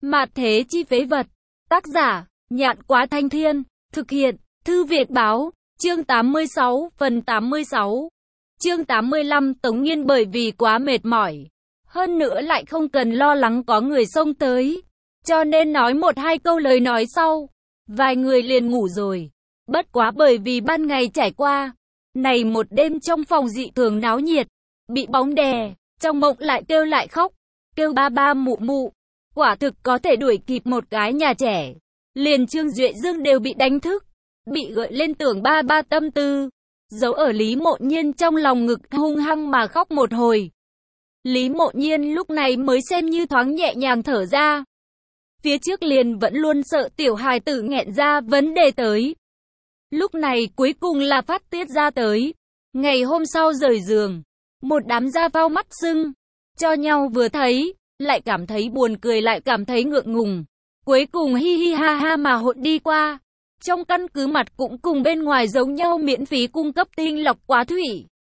Mạt thế chi phế vật. Tác giả, Nhạn Quá Thanh Thiên. Thực hiện, Thư Việt Báo. Chương 86, phần 86. Chương 85, Tống Nghiên bởi vì quá mệt mỏi. Hơn nữa lại không cần lo lắng có người xông tới. Cho nên nói một hai câu lời nói sau. Vài người liền ngủ rồi. Bất quá bởi vì ban ngày trải qua. Này một đêm trong phòng dị thường náo nhiệt. Bị bóng đè. Trong mộng lại kêu lại khóc. Kêu ba ba mụ mụ. Quả thực có thể đuổi kịp một cái nhà trẻ. Liền Trương Duệ Dương đều bị đánh thức. Bị gợi lên tưởng ba ba tâm tư. Giấu ở Lý Mộ Nhiên trong lòng ngực hung hăng mà khóc một hồi. Lý Mộ Nhiên lúc này mới xem như thoáng nhẹ nhàng thở ra. Phía trước liền vẫn luôn sợ tiểu hài tử nghẹn ra vấn đề tới. Lúc này cuối cùng là phát tiết ra tới. Ngày hôm sau rời giường. Một đám da phao mắt sưng. Cho nhau vừa thấy. Lại cảm thấy buồn cười lại cảm thấy ngượng ngùng. Cuối cùng hi hi ha ha mà hỗn đi qua. Trong căn cứ mặt cũng cùng bên ngoài giống nhau miễn phí cung cấp tinh lọc quá thủy.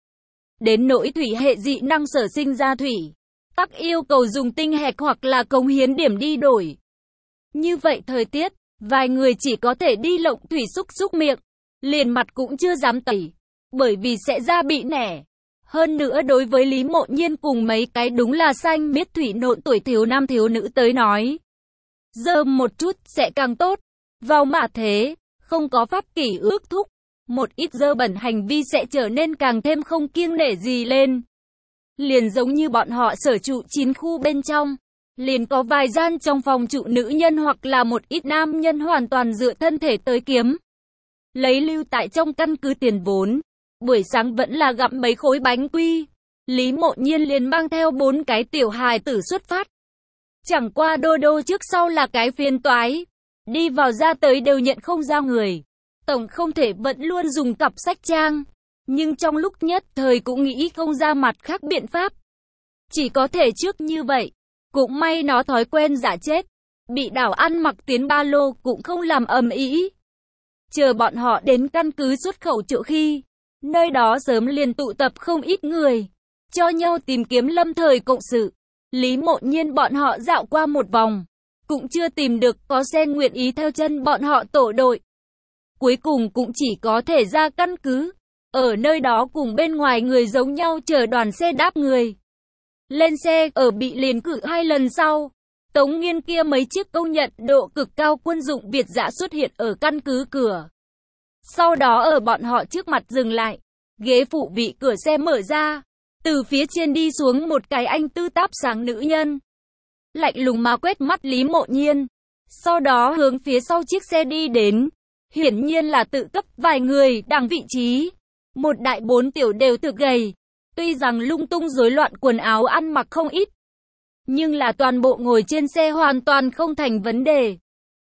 Đến nỗi thủy hệ dị năng sở sinh ra thủy. Tắc yêu cầu dùng tinh hạch hoặc là cống hiến điểm đi đổi. Như vậy thời tiết, vài người chỉ có thể đi lộng thủy xúc miệng. Liền mặt cũng chưa dám tẩy. Bởi vì sẽ ra bị nẻ. Hơn nữa đối với Lý Mộ Nhiên cùng mấy cái đúng là xanh biết thủy nộn tuổi thiếu nam thiếu nữ tới nói. Giờ một chút sẽ càng tốt. Vào mạ thế, không có pháp kỷ ước thúc. Một ít dơ bẩn hành vi sẽ trở nên càng thêm không kiêng nể gì lên. Liền giống như bọn họ sở trụ 9 khu bên trong. Liền có vài gian trong phòng trụ nữ nhân hoặc là một ít nam nhân hoàn toàn dựa thân thể tới kiếm. Lấy lưu tại trong căn cứ tiền vốn. Buổi sáng vẫn là gặm mấy khối bánh quy. Lý Mộ Nhiên liền mang theo 4 cái tiểu hài tử xuất phát. Chẳng qua đô đô trước sau là cái phiền toái. Đi vào ra tới đều nhận không ra người. Tổng không thể vẫn luôn dùng cặp sách trang. Nhưng trong lúc nhất thời cũng nghĩ không ra mặt khác biện pháp. Chỉ có thể trước như vậy. Cũng may nó thói quen giả chết. Bị đảo ăn mặc tiến ba lô cũng không làm ầm ĩ. Chờ bọn họ đến căn cứ xuất khẩu chỗ khi. Nơi đó sớm liền tụ tập không ít người. Cho nhau tìm kiếm lâm thời cộng sự. Lý Mộ Nhiên bọn họ dạo qua một vòng. Cũng chưa tìm được có xe nguyện ý theo chân bọn họ tổ đội. Cuối cùng cũng chỉ có thể ra căn cứ. Ở nơi đó cùng bên ngoài người giống nhau chờ đoàn xe đáp người. Lên xe ở bị liền cử 2 lần sau. Tống Nghiên kia mấy chiếc công nhận độ cực cao quân dụng Việt dã xuất hiện ở căn cứ cửa. Sau đó ở bọn họ trước mặt dừng lại. Ghế phụ bị cửa xe mở ra. Từ phía trên đi xuống một cái anh tư táp sáng nữ nhân. Lạnh lùng mà quét mắt Lý Mộ Nhiên. Sau đó hướng phía sau chiếc xe đi đến. Hiển nhiên là tự cấp vài người đằng vị trí. Một đại 4 tiểu đều thực gầy. Tuy rằng lung tung rối loạn quần áo ăn mặc không ít. Nhưng là toàn bộ ngồi trên xe hoàn toàn không thành vấn đề.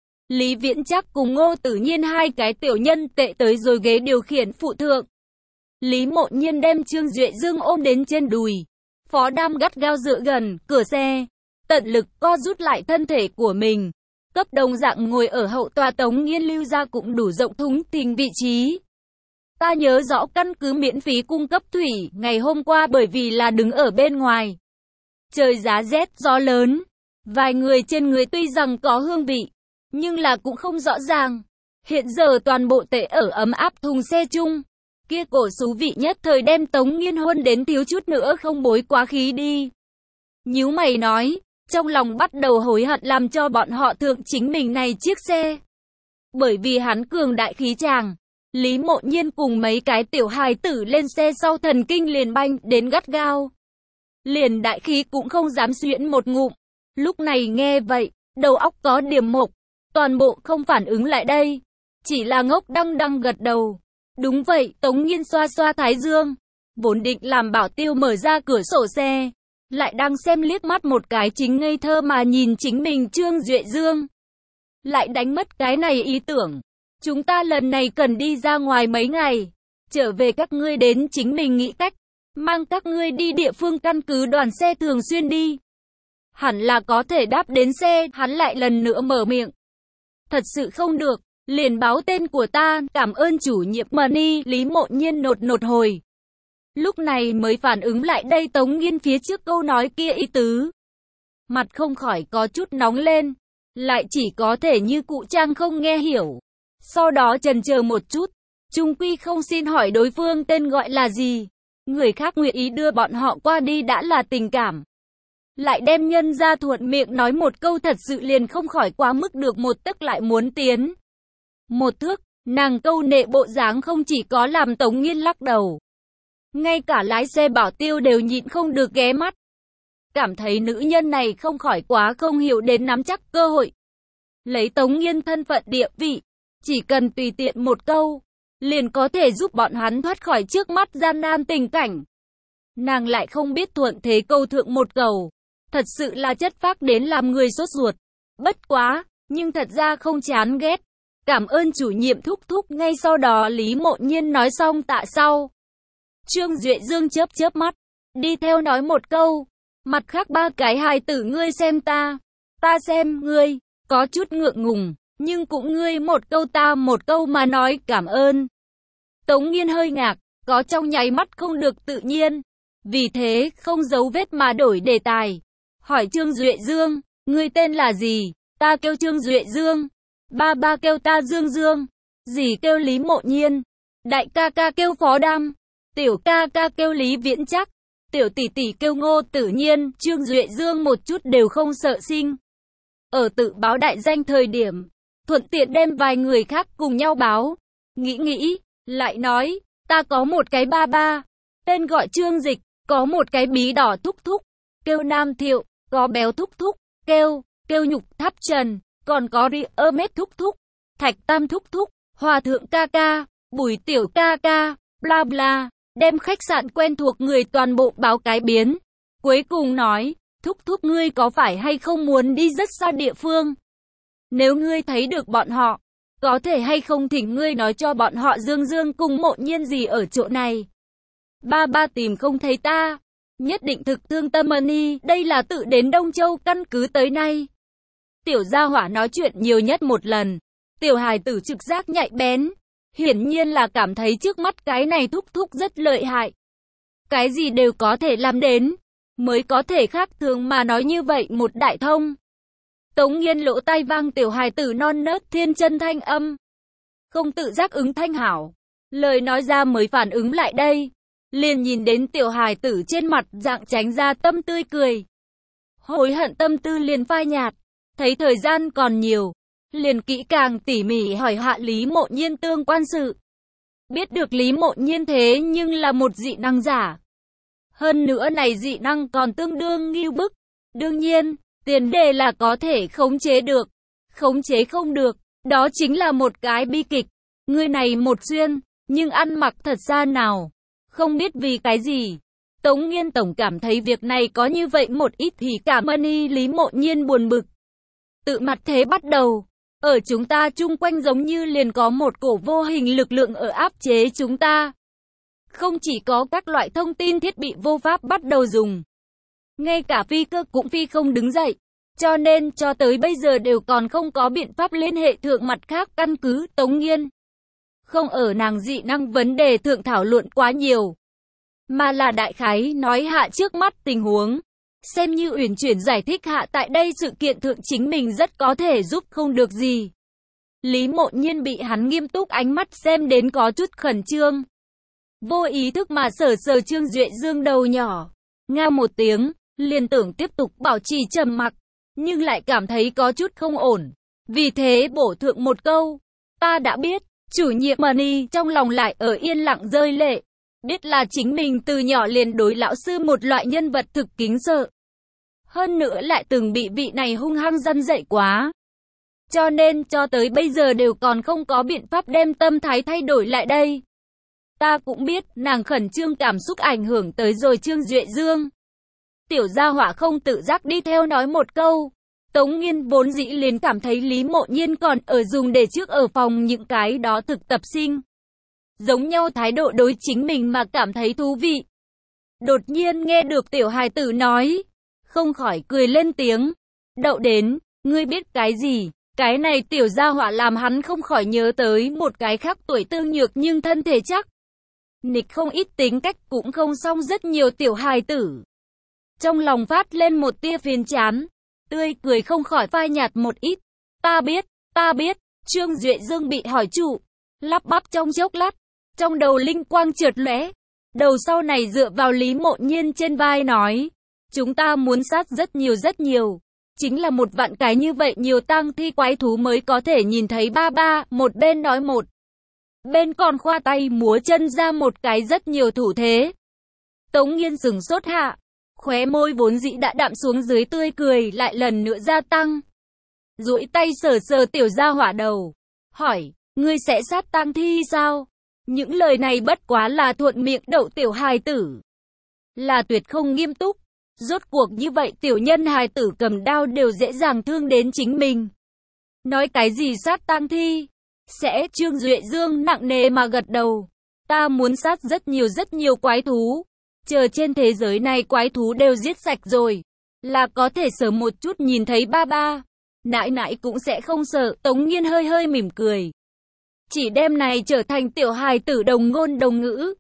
Lý Viễn Trác cùng Ngô Tử Nhiên 2 cái tiểu nhân tệ tới rồi ghế điều khiển phụ thượng. Lý Mộ Nhiên đem Trương Duệ Dương ôm đến trên đùi. Phó Đam gắt gao dựa gần cửa xe. Tận lực co rút lại thân thể của mình. Cấp đồng dạng ngồi ở hậu tòa Tống Nghiên lưu ra cũng đủ rộng thúng thình vị trí. Ta nhớ rõ căn cứ miễn phí cung cấp thủy ngày hôm qua bởi vì là đứng ở bên ngoài. Trời giá rét gió lớn. Vài người trên người tuy rằng có hương vị. Nhưng là cũng không rõ ràng. Hiện giờ toàn bộ tệ ở ấm áp thùng xe chung. Kia cổ xú vị nhất thời đem Tống Nghiên hôn đến thiếu chút nữa không bối quá khí đi. Nhíu mày nói. Trong lòng bắt đầu hối hận làm cho bọn họ thượng chính mình này chiếc xe. Bởi vì hắn cường đại khí chàng. Lý Mộ Nhiên cùng mấy cái tiểu hài tử lên xe sau thần kinh liền banh đến gắt gao. Liền đại khí cũng không dám xuyễn một ngụm. Lúc này nghe vậy, đầu óc có điểm mộc. Toàn bộ không phản ứng lại đây. Chỉ là ngốc đăng đăng gật đầu. Đúng vậy, Tống Nghiên xoa xoa thái dương. Vốn định làm bảo tiêu mở ra cửa sổ xe. Lại đang xem liếc mắt một cái chính ngây thơ mà nhìn chính mình Trương Duệ Dương. Lại đánh mất cái này ý tưởng. Chúng ta lần này cần đi ra ngoài mấy ngày. Trở về các ngươi đến chính mình nghĩ cách. Mang các ngươi đi địa phương căn cứ đoàn xe thường xuyên đi. Hẳn là có thể đáp đến xe, hắn lại lần nữa mở miệng. Thật sự không được, liền báo tên của ta, cảm ơn chủ nhiệm Money, Lý Mộ Nhiên nột hồi. Lúc này mới phản ứng lại đây Tống Nghiên phía trước câu nói kia ý tứ. Mặt không khỏi có chút nóng lên. lại chỉ có thể như cụ Trang không nghe hiểu. Sau đó chần chờ một chút, chung quy không xin hỏi đối phương tên gọi là gì. Người khác nguyện ý đưa bọn họ qua đi đã là tình cảm. Lại đem nhân ra thuận miệng nói một câu thật sự liền không khỏi quá mức được một tức lại muốn tiến một thước. Nàng câu nệ bộ dáng không chỉ có làm Tống Nghiên lắc đầu, ngay cả lái xe bảo tiêu đều nhịn không được ghé mắt. Cảm thấy nữ nhân này không khỏi quá không hiểu đến nắm chắc cơ hội. Lấy Tống Nghiên thân phận địa vị, chỉ cần tùy tiện một câu, liền có thể giúp bọn hắn thoát khỏi trước mắt gian nan tình cảnh. Nàng lại không biết thuận thế câu thượng một cầu, thật sự là chất phác đến làm người sốt ruột. Bất quá, nhưng thật ra không chán ghét. Cảm ơn chủ nhiệm thúc thúc. Ngay sau đó Lý Mộ Nhiên nói xong tạ sau. Trương Duệ Dương chớp chớp mắt, đi theo nói một câu. Mặt khác ba cái hài tử ngươi xem ta xem ngươi, có chút ngượng ngùng, nhưng cũng ngươi một câu ta một câu mà nói cảm ơn. Tống Nghiên hơi ngạc, có trong nháy mắt không được tự nhiên. Vì thế, không giấu vết mà đổi đề tài. Hỏi Trương Duệ Dương, ngươi tên là gì? Ta kêu Trương Duệ Dương. Ba ba kêu ta Dương Dương. Dì kêu Lý Mộ Nhiên. Đại ca ca kêu Phó Đam. Tiểu ca ca kêu Lý Viễn Chắc. Tiểu tỷ tỷ kêu Ngô Tử Nhiên. Trương Duệ Dương một chút đều không sợ sinh. Ở tự báo đại danh thời điểm, thuận tiện đem vài người khác cùng nhau báo. Nghĩ, lại nói, ta có một cái ba ba, tên gọi Trương Dịch, có một cái bí đỏ thúc thúc, kêu Nam Thiệu, có béo thúc thúc, kêu Nhục Tháp Trần, còn có Mết thúc thúc, Thạch Tam thúc thúc, Hòa Thượng ca ca, Bùi Tiểu ca ca, bla bla, đem khách sạn quen thuộc người toàn bộ báo cái biến. Cuối cùng nói, thúc thúc ngươi có phải hay không muốn đi rất xa địa phương? Nếu ngươi thấy được bọn họ, có thể hay không thỉnh ngươi nói cho bọn họ Dương Dương cùng Mộ Nhiên gì ở chỗ này. Ba ba tìm không thấy ta, nhất định thực thương tâm ân. Đây là tự đến Đông Châu căn cứ tới nay. Tiểu gia hỏa nói chuyện nhiều nhất một lần. Tiểu hài tử trực giác nhạy bén. Hiển nhiên là cảm thấy trước mắt cái này thúc thúc rất lợi hại. Cái gì đều có thể làm đến. Mới có thể khác thường mà nói như vậy một đại thông. Tống Nghiên lỗ tai vang tiểu hài tử non nớt thiên chân thanh âm. Không tự giác ứng thanh hảo. Lời nói ra mới phản ứng lại đây. Liền nhìn đến tiểu hài tử trên mặt dạng tránh ra tâm tươi cười. Hối hận tâm tư liền phai nhạt. Thấy thời gian còn nhiều. Liền kỹ càng tỉ mỉ hỏi hạ Lý Mộ Nhiên tương quan sự. Biết được Lý Mộ Nhiên thế nhưng là một dị năng giả. Hơn nữa này dị năng còn tương đương ngưu bức. Đương nhiên, tiền đề là có thể khống chế được. Khống chế không được, đó chính là một cái bi kịch. Người này một xuyên, nhưng ăn mặc thật ra nào. Không biết vì cái gì. Tống Nghiên tổng cảm thấy việc này có như vậy một ít thì cảm ơn Lý Mộ Nhiên buồn bực. Tự mặt thế bắt đầu. Ở chúng ta chung quanh giống như liền có một cổ vô hình lực lượng ở áp chế chúng ta. Không chỉ có các loại thông tin thiết bị vô pháp bắt đầu dùng. Ngay cả phi cơ cũng phi không đứng dậy. Cho nên cho tới bây giờ đều còn không có biện pháp liên hệ thượng mặt khác căn cứ. Tống Nghiên không ở nàng dị năng vấn đề thượng thảo luận quá nhiều. Mà là đại khái nói hạ trước mắt tình huống. Xem như uyển chuyển giải thích hạ tại đây sự kiện thượng chính mình rất có thể giúp không được gì. Lý Mộ Nhiên bị hắn nghiêm túc ánh mắt xem đến có chút khẩn trương. Vô ý thức mà sờ Trương Duệ Dương đầu nhỏ. Ngao một tiếng, liền tưởng tiếp tục bảo trì trầm mặc. Nhưng lại cảm thấy có chút không ổn. Vì thế bổ thượng một câu. Ta đã biết, chủ nhiệm Mani trong lòng lại ở yên lặng rơi lệ. Biết là chính mình từ nhỏ liền đối lão sư một loại nhân vật thực kính sợ. Hơn nữa lại từng bị vị này hung hăng răn dạy quá. Cho nên cho tới bây giờ đều còn không có biện pháp đem tâm thái thay đổi lại đây. Ta cũng biết nàng khẩn trương cảm xúc ảnh hưởng tới rồi Trương Duệ Dương. Tiểu gia hỏa không tự giác đi theo nói một câu. Tống Nghiên vốn dĩ liền cảm thấy Lý Mộ Nhiên còn ở dùng để trước ở phòng những cái đó thực tập sinh. Giống nhau thái độ đối chính mình mà cảm thấy thú vị. Đột nhiên nghe được tiểu hài tử nói. Không khỏi cười lên tiếng. Đậu đến, ngươi biết cái gì? Cái này tiểu gia hỏa làm hắn không khỏi nhớ tới một cái khác tuổi tương nhược nhưng thân thể chắc. Nịch không ít tính cách cũng không xong rất nhiều tiểu hài tử. Trong lòng phát lên một tia phiền chán. Tươi cười không khỏi phai nhạt một ít. ta biết. Trương Duệ Dương bị hỏi trụ, lắp bắp trong chốc lát, trong đầu linh quang chợt lóe. Đầu sau này dựa vào Lý Mộ Nhiên trên vai nói, chúng ta muốn sát rất nhiều. Chính là một vạn cái như vậy nhiều tang thi quái thú mới có thể nhìn thấy ba, một bên nói một. Bên còn khoa tay múa chân ra một cái rất nhiều thủ thế. Tống Nghiên sửng sốt hạ, khóe môi vốn dĩ đã đạm xuống dưới tươi cười lại lần nữa gia tăng. Duỗi tay sờ tiểu gia hỏa đầu, hỏi, ngươi sẽ sát tang thi sao? Những lời này bất quá là thuận miệng đậu tiểu hài tử, là tuyệt không nghiêm túc. Rốt cuộc như vậy tiểu nhân hài tử cầm đao đều dễ dàng thương đến chính mình. Nói cái gì sát tang thi? Sẽ. Trương Duệ Dương nặng nề mà gật đầu. Ta muốn sát rất nhiều quái thú. Chờ trên thế giới này quái thú đều giết sạch rồi, là có thể sớm một chút nhìn thấy ba. Nãi nãi cũng sẽ không sợ. Tống Nghiên hơi mỉm cười. Chỉ đem này trở thành tiểu hài tử đồng ngôn đồng ngữ.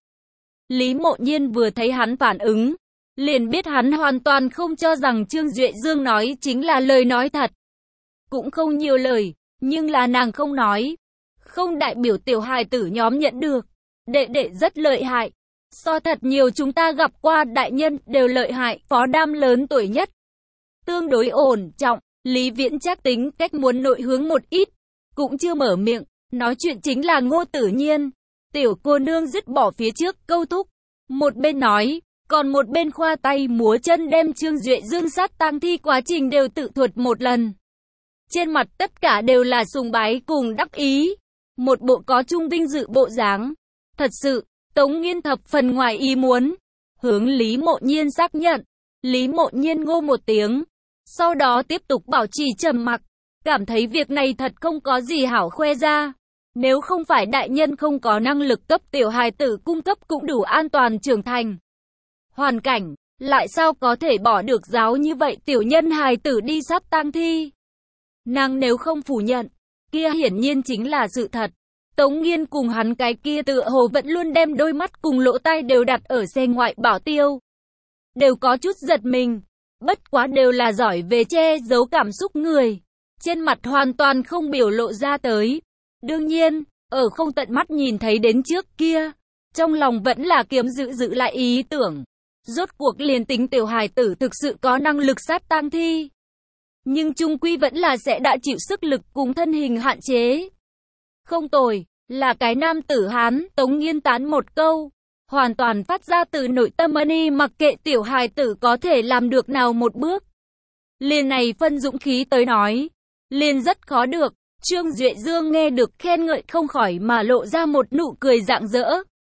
Lý Mộ Nhiên vừa thấy hắn phản ứng, liền biết hắn hoàn toàn không cho rằng Trương Duệ Dương nói chính là lời nói thật. Cũng không nhiều lời, nhưng là nàng không nói, không đại biểu tiểu hài tử nhóm nhận được. Đệ rất lợi hại. So thật nhiều chúng ta gặp qua đại nhân đều lợi hại. Phó Đam lớn tuổi nhất, tương đối ổn trọng. Lý Viễn Trác tính cách muốn nội hướng một ít, cũng chưa mở miệng. Nói chuyện chính là Ngô Tử Nhiên. Tiểu cô nương dứt bỏ phía trước câu thúc, một bên nói, còn một bên khoa tay múa chân đem Trương Duệ Dương sát tang thi quá trình đều tự thuật một lần. Trên mặt tất cả đều là sùng bái cùng đắc ý, một bộ có trung vinh dự bộ dáng. Thật sự, Tống Nghiên thập phần ngoài ý muốn, hướng Lý Mộ Nhiên xác nhận. Lý Mộ Nhiên ngô một tiếng, sau đó tiếp tục bảo trì trầm mặc, cảm thấy việc này thật không có gì hảo khoe ra. Nếu không phải đại nhân không có năng lực cấp tiểu hài tử cung cấp cũng đủ an toàn trưởng thành hoàn cảnh, lại sao có thể bỏ được giáo như vậy tiểu nhân hài tử đi sát tang thi. Nàng nếu không phủ nhận, kia hiển nhiên chính là sự thật. Tống Nghiên cùng hắn cái kia tựa hồ vẫn luôn đem đôi mắt cùng lỗ tai đều đặt ở xe ngoại bảo tiêu, đều có chút giật mình, bất quá đều là giỏi về che giấu cảm xúc người, trên mặt hoàn toàn không biểu lộ ra tới. Đương nhiên, ở không tận mắt nhìn thấy đến trước kia, trong lòng vẫn là kiếm giữ lại ý tưởng. Rốt cuộc liền tính tiểu hài tử thực sự có năng lực sát tang thi, nhưng chung quy vẫn là sẽ đã chịu sức lực cùng thân hình hạn chế. Không tồi, là cái nam tử Hán. Tống Nghiên tán một câu, hoàn toàn phát ra từ nội tâm y, mặc kệ tiểu hài tử có thể làm được nào một bước. Liền này phân dũng khí tới nói, liền rất khó được. Trương Duệ Dương nghe được khen ngợi không khỏi mà lộ ra một nụ cười rạng rỡ.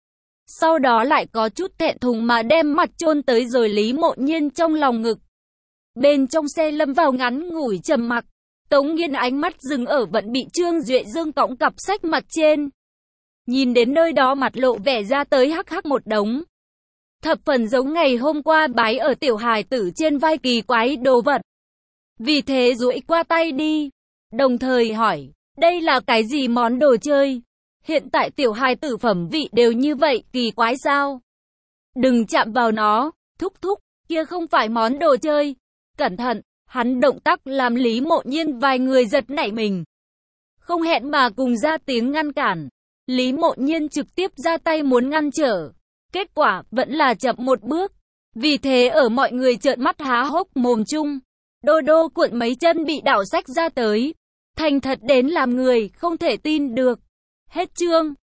Sau đó lại có chút thẹn thùng mà đem mặt chôn tới rồi Lý Mộ Nhiên trong lòng ngực. Bên trong xe lâm vào ngắn ngủi trầm mặc. Tống Nghiên ánh mắt dừng ở vẫn bị Trương Duệ Dương cõng cặp sách mặt trên. Nhìn đến nơi đó mặt lộ vẻ ra tới hắc một đống. Thập phần giống ngày hôm qua bái ở tiểu hài tử trên vai kỳ quái đồ vật. Vì thế duỗi qua tay đi, đồng thời hỏi, đây là cái gì món đồ chơi? Hiện tại tiểu hài tử phẩm vị đều như vậy, kỳ quái sao? Đừng chạm vào nó, thúc, kia không phải món đồ chơi. Cẩn thận, hắn động tác làm Lý Mộ Nhiên vài người giật nảy mình. Không hẹn mà cùng ra tiếng ngăn cản. Lý Mộ Nhiên trực tiếp ra tay muốn ngăn trở. Kết quả vẫn là chậm một bước. Vì thế ở mọi người trợn mắt há hốc mồm chung, đô cuộn mấy chân bị đảo sách ra tới. Thành thật đến làm người không thể tin được. Hết chương.